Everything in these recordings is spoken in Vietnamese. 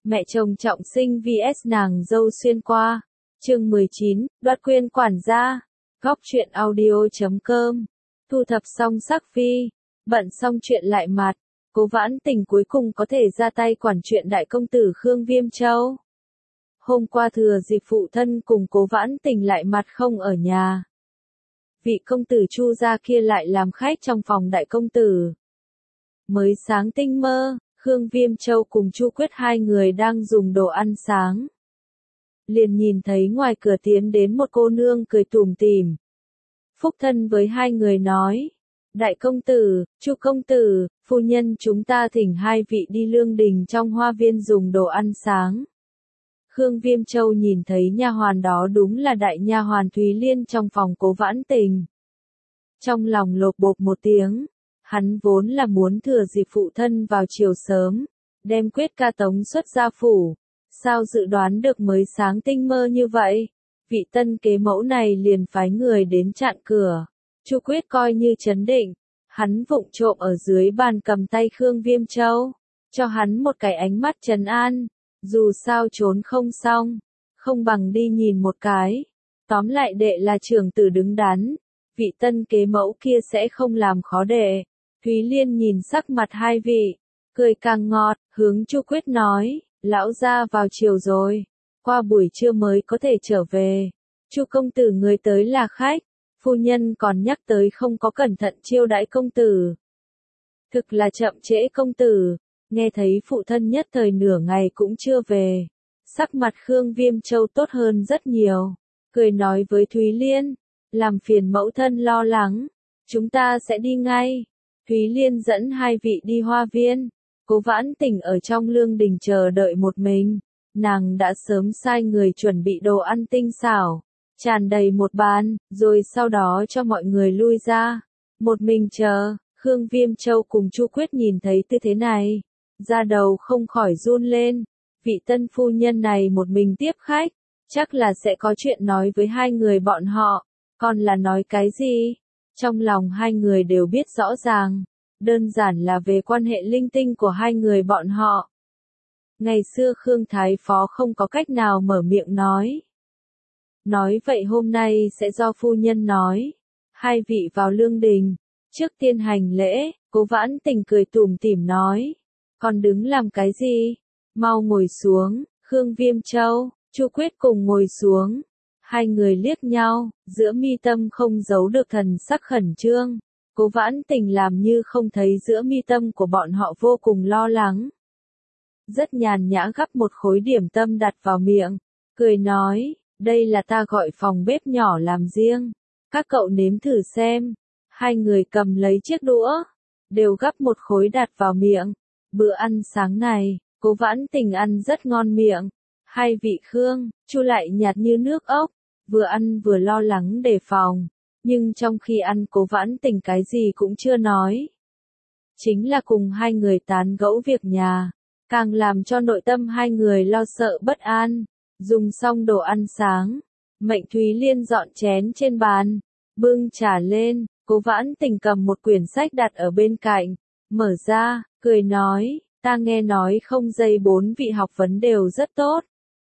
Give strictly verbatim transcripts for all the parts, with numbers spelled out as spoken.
Mẹ chồng trọng sinh vs nàng dâu xuyên qua. Chương mười chín, đoạt quyền quản gia. Góc truyện audio chấm com. Thu thập xong sắc phi, bận xong chuyện lại mặt, Cố Vãn Tình cuối cùng có thể ra tay quản chuyện đại công tử Khương Viêm Châu. Hôm qua thừa dịp phụ thân cùng Cố Vãn Tình lại mặt không ở nhà. Vị công tử Chu gia kia lại làm khách trong phòng đại công tử. Mới sáng tinh mơ, Khương Viêm Châu cùng Chu Quyết hai người đang dùng đồ ăn sáng. Liền nhìn thấy ngoài cửa tiến đến một cô nương cười tủm tỉm. Phúc thân với hai người nói, đại công tử, Chu công tử, phu nhân chúng ta thỉnh hai vị đi lương đình trong hoa viên dùng đồ ăn sáng. Khương Viêm Châu nhìn thấy nha hoàn đó đúng là đại nha hoàn Thúy Liên trong phòng Cố Vãn Tình. Trong lòng lột bột một tiếng, hắn vốn là muốn thừa dịp phụ thân vào chiều sớm, đem Quyết ca tống xuất gia phủ, sao dự đoán được mới sáng tinh mơ như vậy, vị tân kế mẫu này liền phái người đến chặn cửa. Chu Quyết coi như trấn định, hắn vụng trộm ở dưới bàn cầm tay Khương Viêm Châu, cho hắn một cái ánh mắt trấn an, dù sao trốn không xong, không bằng đi nhìn một cái. Tóm lại đệ là trưởng tử đứng đắn, vị tân kế mẫu kia sẽ không làm khó đệ. Thúy Liên nhìn sắc mặt hai vị, cười càng ngọt, hướng Chu Quyết nói, lão gia vào chiều rồi, qua buổi trưa mới có thể trở về. Chu công tử người tới là khách, phu nhân còn nhắc tới không có cẩn thận chiêu đãi công tử. Thực là chậm trễ công tử, nghe thấy phụ thân nhất thời nửa ngày cũng chưa về. Sắc mặt Khương Viêm Châu tốt hơn rất nhiều, cười nói với Thúy Liên, làm phiền mẫu thân lo lắng, chúng ta sẽ đi ngay. Thúy Liên dẫn hai vị đi hoa viên, Cố Vãn Tình ở trong lương đình chờ đợi một mình, nàng đã sớm sai người chuẩn bị đồ ăn tinh xảo, tràn đầy một bàn, rồi sau đó cho mọi người lui ra. Một mình chờ, Khương Viêm Châu cùng Chu Quyết nhìn thấy tư thế này, da đầu không khỏi run lên, vị tân phu nhân này một mình tiếp khách, chắc là sẽ có chuyện nói với hai người bọn họ, còn là nói cái gì? Trong lòng hai người đều biết rõ ràng, đơn giản là về quan hệ linh tinh của hai người bọn họ. Ngày xưa Khương Thái Phó không có cách nào mở miệng nói. Nói vậy hôm nay sẽ do phu nhân nói. Hai vị vào lương đình, trước tiên hành lễ, Cố Vãn Tình cười tủm tỉm nói. Còn đứng làm cái gì? Mau ngồi xuống, Khương Viêm Châu, Chu Quyết cùng ngồi xuống. Hai người liếc nhau, giữa mi tâm không giấu được thần sắc khẩn trương. Cố Vãn Tình làm như không thấy giữa mi tâm của bọn họ vô cùng lo lắng. Rất nhàn nhã gắp một khối điểm tâm đặt vào miệng, cười nói, đây là ta gọi phòng bếp nhỏ làm riêng, các cậu nếm thử xem. Hai người cầm lấy chiếc đũa, đều gắp một khối đặt vào miệng. Bữa ăn sáng này, Cố Vãn Tình ăn rất ngon miệng. Hai vị Khương, Chu lại nhạt như nước ốc, vừa ăn vừa lo lắng đề phòng, nhưng trong khi ăn Cố Vãn Tình cái gì cũng chưa nói. Chính là cùng hai người tán gẫu việc nhà, càng làm cho nội tâm hai người lo sợ bất an. Dùng xong đồ ăn sáng, mệnh Thúy Liên dọn chén trên bàn, bưng trà lên, Cố Vãn Tình cầm một quyển sách đặt ở bên cạnh, mở ra, cười nói, ta nghe nói không dây bốn vị học vấn đều rất tốt.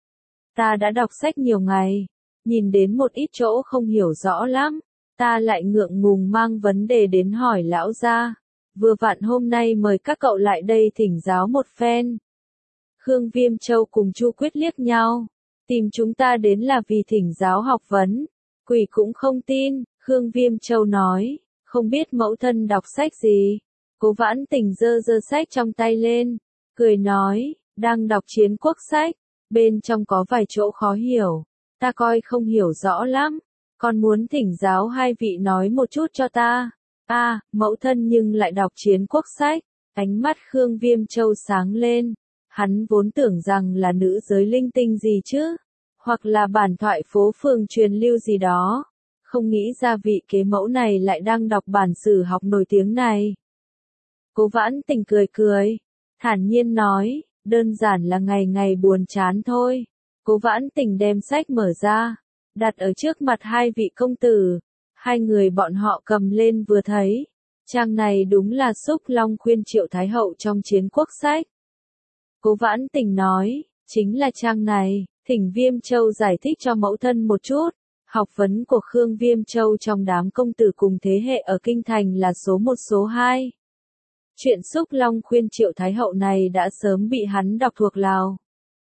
Ta đã đọc sách nhiều ngày, nhìn đến một ít chỗ không hiểu rõ lắm, ta lại ngượng ngùng mang vấn đề đến hỏi lão gia. Vừa vặn hôm nay mời các cậu lại đây thỉnh giáo một phen. Khương Viêm Châu cùng Chu Quyết liếc nhau, tìm chúng ta đến là vì thỉnh giáo học vấn. Quỷ cũng không tin, Khương Viêm Châu nói, không biết mẫu thân đọc sách gì. Cố Vãn Tình giơ giơ sách trong tay lên, cười nói, đang đọc Chiến Quốc sách, bên trong có vài chỗ khó hiểu, ta coi không hiểu rõ lắm, còn muốn thỉnh giáo hai vị nói một chút cho ta. A, à, mẫu thân nhưng lại đọc Chiến Quốc sách. Ánh mắt Khương Viêm Châu sáng lên, hắn vốn tưởng rằng là nữ giới linh tinh gì chứ, hoặc là bản thoại phố phường truyền lưu gì đó, không nghĩ ra vị kế mẫu này lại đang đọc bản sử học nổi tiếng này. Cố Vãn Tình cười cười, thản nhiên nói, đơn giản là ngày ngày buồn chán thôi. Cố Vãn Tình đem sách mở ra, đặt ở trước mặt hai vị công tử. Hai người bọn họ cầm lên vừa thấy, trang này đúng là Xúc Long khuyên Triệu Thái Hậu trong Chiến Quốc sách. Cố Vãn Tình nói, chính là trang này, thỉnh Viêm Châu giải thích cho mẫu thân một chút. Học vấn của Khương Viêm Châu trong đám công tử cùng thế hệ ở Kinh Thành là số một số hai. Chuyện Xúc Long khuyên Triệu Thái Hậu này đã sớm bị hắn đọc thuộc lào.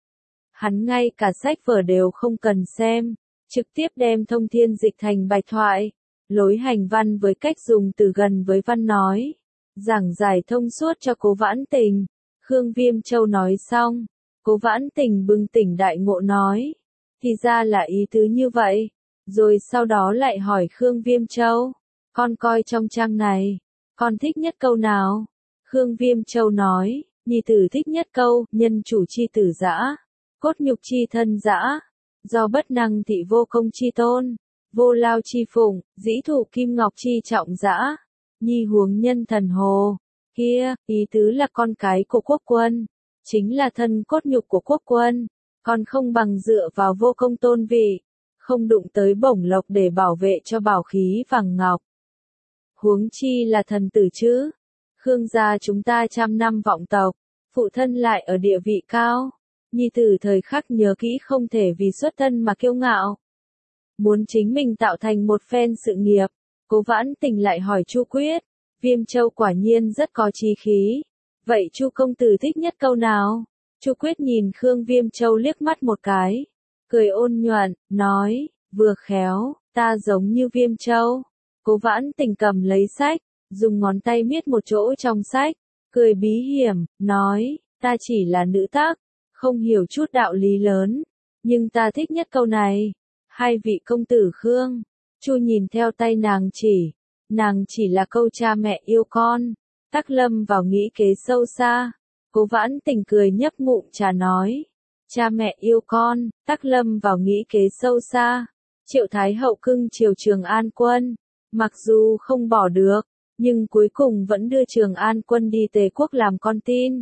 Hắn ngay cả sách vở đều không cần xem, trực tiếp đem thông thiên dịch thành bạch thoại, lối hành văn với cách dùng từ gần với văn nói, giảng giải thông suốt cho Cố Vãn Tình. Khương Viêm Châu nói xong, Cố Vãn Tình bừng tỉnh đại ngộ nói, thì ra là ý tứ như vậy, rồi sau đó lại hỏi Khương Viêm Châu, con coi trong trang này, con thích nhất câu nào? Khương Viêm Châu nói, nhi tử thích nhất câu, nhân chủ chi tử dã, cốt nhục chi thân dã, do bất năng thị vô công chi tôn, vô lao chi phụng, dĩ thủ kim ngọc chi trọng dã, nhi huống nhân thần hồ. Kia, ý tứ là con cái của quốc quân, chính là thân cốt nhục của quốc quân, còn không bằng dựa vào vô công tôn vị, không đụng tới bổng lộc để bảo vệ cho bảo khí vàng ngọc. Huống chi là thần tử chứ. Khương gia chúng ta trăm năm vọng tộc, phụ thân lại ở địa vị cao, nhi tử thời khắc nhớ kỹ không thể vì xuất thân mà kiêu ngạo. Muốn chính mình tạo thành một phen sự nghiệp, Cố Vãn Tình lại hỏi Chu Quyết, Viêm Châu quả nhiên rất có chí khí. Vậy Chu công tử thích nhất câu nào? Chu Quyết nhìn Khương Viêm Châu liếc mắt một cái, cười ôn nhuận, nói, vừa khéo, ta giống như Viêm Châu. Cố Vãn Tình cầm lấy sách, dùng ngón tay miết một chỗ trong sách, cười bí hiểm, nói, ta chỉ là nữ tác, không hiểu chút đạo lý lớn, nhưng ta thích nhất câu này. Hai vị công tử Khương, Chu nhìn theo tay nàng chỉ, nàng chỉ là câu cha mẹ yêu con, Tắc lâm vào nghĩ kế sâu xa. Cố Vãn Tình cười nhấp ngụm trà nói, cha mẹ yêu con, Tắc lâm vào nghĩ kế sâu xa. Triệu Thái Hậu cưng chiều Trường An Quân, mặc dù không bỏ được, nhưng cuối cùng vẫn đưa Trường An Quân đi Tề quốc làm con tin,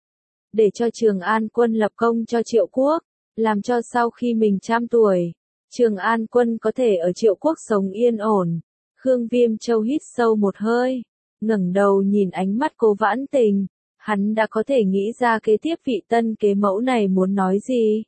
để cho Trường An Quân lập công cho Triệu quốc, làm cho sau khi mình trăm tuổi, Trường An Quân có thể ở Triệu quốc sống yên ổn. Khương Viêm Châu hít sâu một hơi, ngẩng đầu nhìn ánh mắt Cố Vãn Tình, hắn đã có thể nghĩ ra kế tiếp vị tân kế mẫu này muốn nói gì.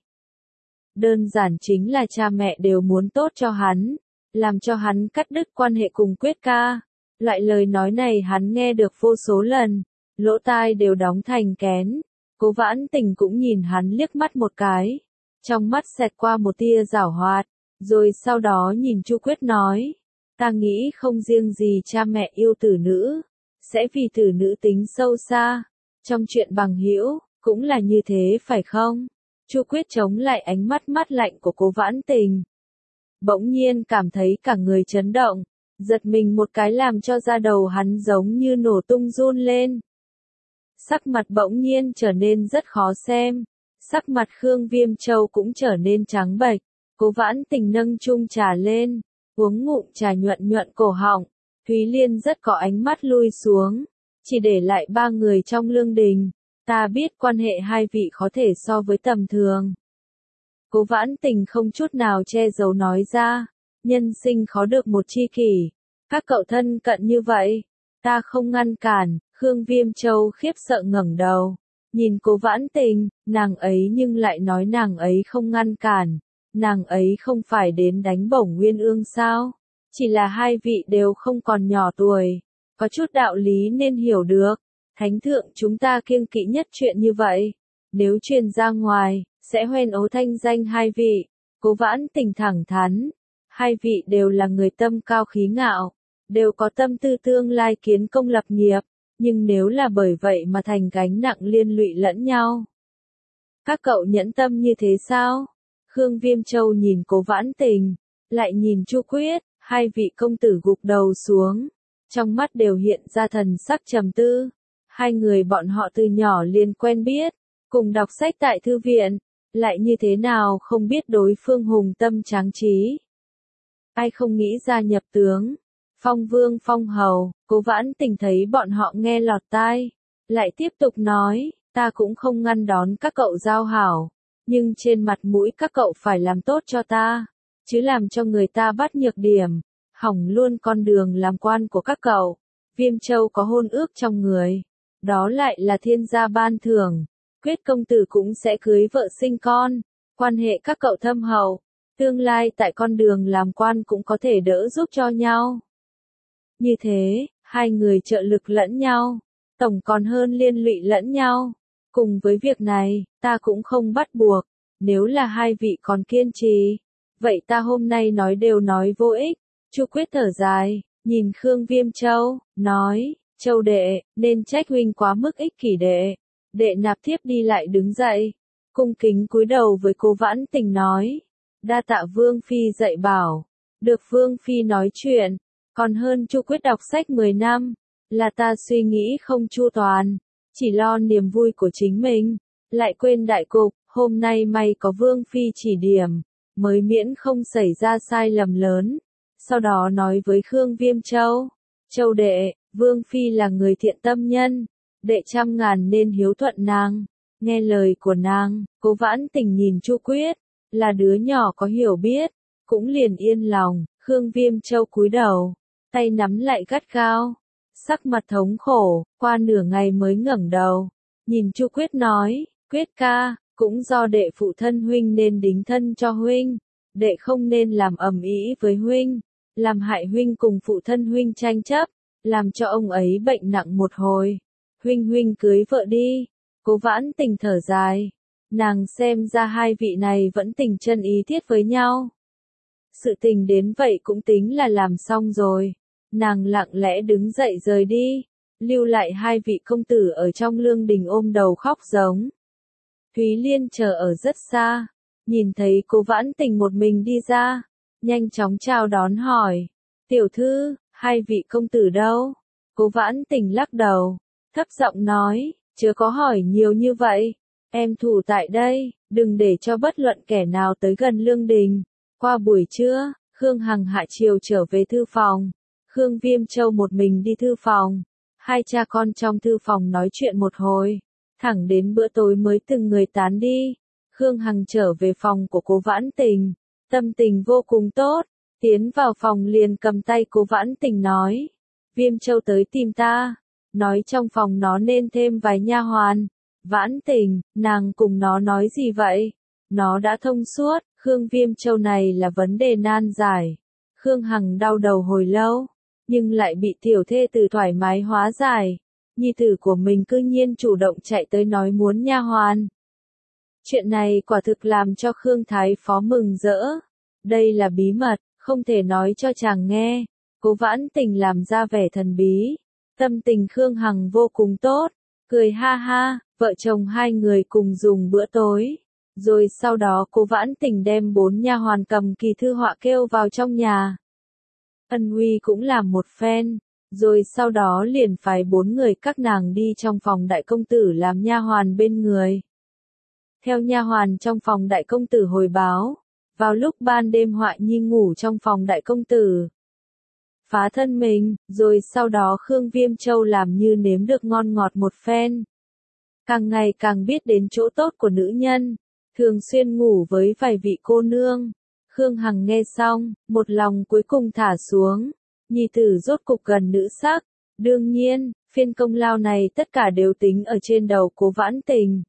Đơn giản chính là cha mẹ đều muốn tốt cho hắn, làm cho hắn cắt đứt quan hệ cùng Quyết ca. Loại lời nói này hắn nghe được vô số lần, lỗ tai đều đóng thành kén. Cố Vãn Tình cũng nhìn hắn liếc mắt một cái, trong mắt xẹt qua một tia giảo hoạt, rồi sau đó nhìn Chu Quyết nói, ta nghĩ không riêng gì cha mẹ yêu tử nữ, sẽ vì tử nữ tính sâu xa, trong chuyện bằng hữu cũng là như thế phải không? Chu Quyết chống lại ánh mắt mát lạnh của Cố Vãn Tình, bỗng nhiên cảm thấy cả người chấn động, giật mình một cái làm cho da đầu hắn giống như nổ tung run lên. Sắc mặt bỗng nhiên trở nên rất khó xem, sắc mặt Khương Viêm Châu cũng trở nên trắng bệch. Cố Vãn Tình nâng chung trà lên, uống ngụm trà nhuận nhuận cổ họng. Thúy Liên rất có ánh mắt lui xuống, chỉ để lại ba người trong lương đình. Ta biết quan hệ hai vị khó thể so với tầm thường. Cố Vãn Tình không chút nào che giấu nói ra, nhân sinh khó được một tri kỷ, các cậu thân cận như vậy, ta không ngăn cản. Khương Viêm Châu khiếp sợ ngẩng đầu, nhìn Cố Vãn Tình, nàng ấy nhưng lại nói nàng ấy không ngăn cản, nàng ấy không phải đến đánh bổng Nguyên Ương sao, chỉ là hai vị đều không còn nhỏ tuổi, có chút đạo lý nên hiểu được. Thánh thượng chúng ta kiêng kỵ nhất chuyện như vậy, nếu truyền ra ngoài, sẽ hoen ố thanh danh hai vị. Cố Vãn Tình thẳng thắn, hai vị đều là người tâm cao khí ngạo, đều có tâm tư tương lai kiến công lập nghiệp, nhưng nếu là bởi vậy mà thành gánh nặng liên lụy lẫn nhau, các cậu nhẫn tâm như thế sao? Khương Viêm Châu nhìn Cố Vãn Tình, lại nhìn Chu Quyết, hai vị công tử gục đầu xuống, trong mắt đều hiện ra thần sắc trầm tư. Hai người bọn họ từ nhỏ liền quen biết, cùng đọc sách tại thư viện, lại như thế nào không biết đối phương hùng tâm tráng trí. Ai không nghĩ ra nhập tướng, phong vương phong hầu. Cố Vãn Tình thấy bọn họ nghe lọt tai, lại tiếp tục nói, ta cũng không ngăn đón các cậu giao hảo, nhưng trên mặt mũi các cậu phải làm tốt cho ta, chứ làm cho người ta bắt nhược điểm, hỏng luôn con đường làm quan của các cậu. Viêm Châu có hôn ước trong người, đó lại là thiên gia ban thưởng, Quyết công tử cũng sẽ cưới vợ sinh con, quan hệ các cậu thâm hậu, tương lai tại con đường làm quan cũng có thể đỡ giúp cho nhau. Như thế, hai người trợ lực lẫn nhau, tổng còn hơn liên lụy lẫn nhau. Cùng với việc này, ta cũng không bắt buộc, nếu là hai vị còn kiên trì, vậy ta hôm nay nói đều nói vô ích. Chu Quyết thở dài, nhìn Khương Viêm Châu, nói, Châu đệ, nên trách huynh quá mức ích kỷ đệ. Đệ nạp thiếp đi lại đứng dậy, cung kính cúi đầu với Cố Vãn Tình nói, đa tạ Vương Phi dạy bảo, được Vương Phi nói chuyện, còn hơn Chu Quyết đọc sách mười năm, là ta suy nghĩ không chu toàn, chỉ lo niềm vui của chính mình, lại quên đại cục, hôm nay may có Vương Phi chỉ điểm, mới miễn không xảy ra sai lầm lớn. Sau đó nói với Khương Viêm Châu, Châu đệ, Vương Phi là người thiện tâm nhân, đệ trăm ngàn nên hiếu thuận nàng, nghe lời của nàng. Cố Vãn Tình nhìn Chu Quyết, là đứa nhỏ có hiểu biết, cũng liền yên lòng. Khương Viêm Châu cúi đầu, tay nắm lại gắt gao, sắc mặt thống khổ, qua nửa ngày mới ngẩng đầu, nhìn Chu Quyết nói, Quyết ca, cũng do đệ phụ thân huynh nên đính thân cho huynh, đệ không nên làm ầm ĩ với huynh, làm hại huynh cùng phụ thân huynh tranh chấp, làm cho ông ấy bệnh nặng một hồi. Huynh huynh cưới vợ đi. Cố Vãn Tình thở dài, nàng xem ra hai vị này vẫn tình chân ý thiết với nhau. Sự tình đến vậy cũng tính là làm xong rồi. Nàng lặng lẽ đứng dậy rời đi, lưu lại hai vị công tử ở trong lương đình ôm đầu khóc giống. Thúy Liên chờ ở rất xa, nhìn thấy Cố Vãn Tình một mình đi ra, nhanh chóng chào đón hỏi, tiểu thư, hai vị công tử đâu? Cố Vãn Tình lắc đầu, thấp giọng nói, chớ có hỏi nhiều như vậy, em thủ tại đây, đừng để cho bất luận kẻ nào tới gần lương đình. Qua buổi trưa, Khương Hằng hạ chiều trở về thư phòng, Khương Viêm Châu một mình đi thư phòng, hai cha con trong thư phòng nói chuyện một hồi, thẳng đến bữa tối mới từng người tán đi. Khương Hằng trở về phòng của Cố Vãn Tình, tâm tình vô cùng tốt, tiến vào phòng liền cầm tay Cố Vãn Tình nói, Viêm Châu tới tìm ta, nói trong phòng nó nên thêm vài nha hoàn. Vãn Tình, nàng cùng nó nói gì vậy? Nó đã thông suốt, Khương Viêm Châu này là vấn đề nan giải. Khương Hằng đau đầu hồi lâu, nhưng lại bị tiểu thê tử thoải mái hóa giải. Nhi tử của mình cư nhiên chủ động chạy tới nói muốn nha hoàn. Chuyện này quả thực làm cho Khương Thái Phó mừng rỡ. Đây là bí mật, không thể nói cho chàng nghe. Cố Vãn Tình làm ra vẻ thần bí. Tâm tình Khương Hằng vô cùng tốt, cười ha ha, vợ chồng hai người cùng dùng bữa tối. Rồi sau đó Cố Vãn Tình đem bốn nha hoàn cầm kỳ thư họa kêu vào trong nhà. Ân Uy cũng làm một phen, rồi sau đó liền phái bốn người các nàng đi trong phòng đại công tử làm nha hoàn bên người. Theo nha hoàn trong phòng đại công tử hồi báo, vào lúc ban đêm Họa Nhi ngủ trong phòng đại công tử. Phá thân mình, rồi sau đó Khương Viêm Châu làm như nếm được ngon ngọt một phen. Càng ngày càng biết đến chỗ tốt của nữ nhân, thường xuyên ngủ với vài vị cô nương. Khương Hằng nghe xong, một lòng cuối cùng thả xuống, nhi tử rốt cục gần nữ sắc. Đương nhiên, phiên công lao này tất cả đều tính ở trên đầu Cố Vãn Tình.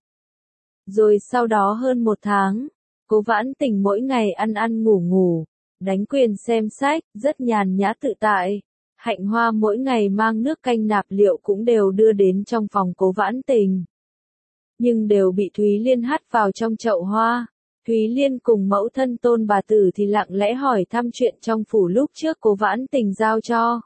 Rồi sau đó hơn một tháng, Cố Vãn Tình mỗi ngày ăn ăn ngủ ngủ, đánh quyền xem sách, rất nhàn nhã tự tại. Hạnh Hoa mỗi ngày mang nước canh nạp liệu cũng đều đưa đến trong phòng Cố Vãn Tình. Nhưng đều bị Thúy Liên hắt vào trong chậu hoa. Thúy Liên cùng mẫu thân Tôn bà tử thì lặng lẽ hỏi thăm chuyện trong phủ lúc trước Cố Vãn Tình giao cho.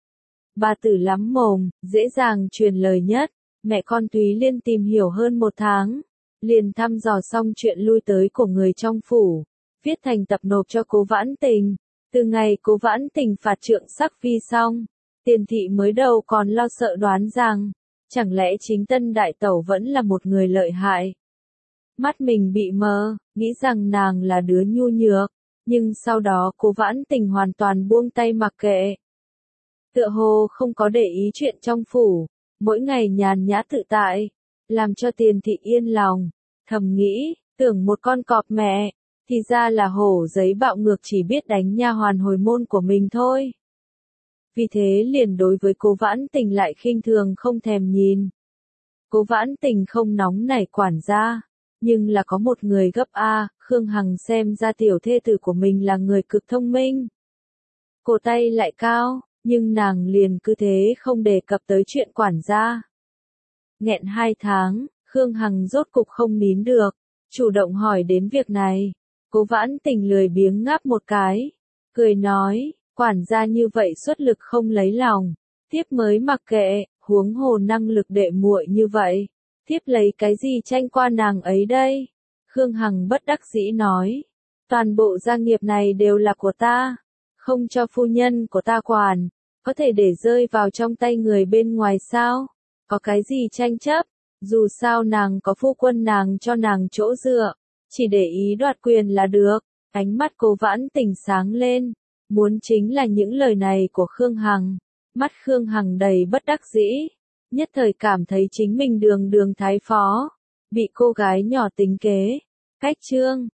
Bà tử lắm mồm, dễ dàng truyền lời nhất, mẹ con Thúy Liên tìm hiểu hơn một tháng, liền thăm dò xong chuyện lui tới của người trong phủ, viết thành tập nộp cho Cố Vãn Tình. Từ ngày Cố Vãn Tình phạt trượng sắc phi xong, Tiền thị mới đầu còn lo sợ đoán rằng, chẳng lẽ chính Tân đại tẩu vẫn là một người lợi hại. Mắt mình bị mờ, nghĩ rằng nàng là đứa nhu nhược, nhưng sau đó Cố Vãn Tình hoàn toàn buông tay mặc kệ. Tựa hồ không có để ý chuyện trong phủ, mỗi ngày nhàn nhã tự tại, làm cho Tiền thị yên lòng, thầm nghĩ, tưởng một con cọp mẹ, thì ra là hổ giấy bạo ngược chỉ biết đánh nha hoàn hồi môn của mình thôi. Vì thế liền đối với Cố Vãn Tình lại khinh thường không thèm nhìn. Cố Vãn Tình không nóng nảy quản gia, nhưng là có một người gấp a, Khương Hằng xem ra tiểu thê tử của mình là người cực thông minh. Cổ tay lại cao, nhưng nàng liền cứ thế không đề cập tới chuyện quản gia. Nghẹn hai tháng, Khương Hằng rốt cục không nín được, chủ động hỏi đến việc này. Cố Vãn Tình lười biếng ngáp một cái, cười nói, quản gia như vậy xuất lực không lấy lòng, tiếp mới mặc kệ, huống hồ năng lực đệ muội như vậy, tiếp lấy cái gì tranh qua nàng ấy đây? Khương Hằng bất đắc dĩ nói, toàn bộ gia nghiệp này đều là của ta, không cho phu nhân của ta quản, có thể để rơi vào trong tay người bên ngoài sao? Có cái gì tranh chấp? Dù sao nàng có phu quân nàng cho nàng chỗ dựa, chỉ để ý đoạt quyền là được. Ánh mắt Cố Vãn Tình sáng lên, muốn chính là những lời này của Khương Hằng. Mắt Khương Hằng đầy bất đắc dĩ, nhất thời cảm thấy chính mình đường đường thái phó, bị cô gái nhỏ tính kế, cách trương.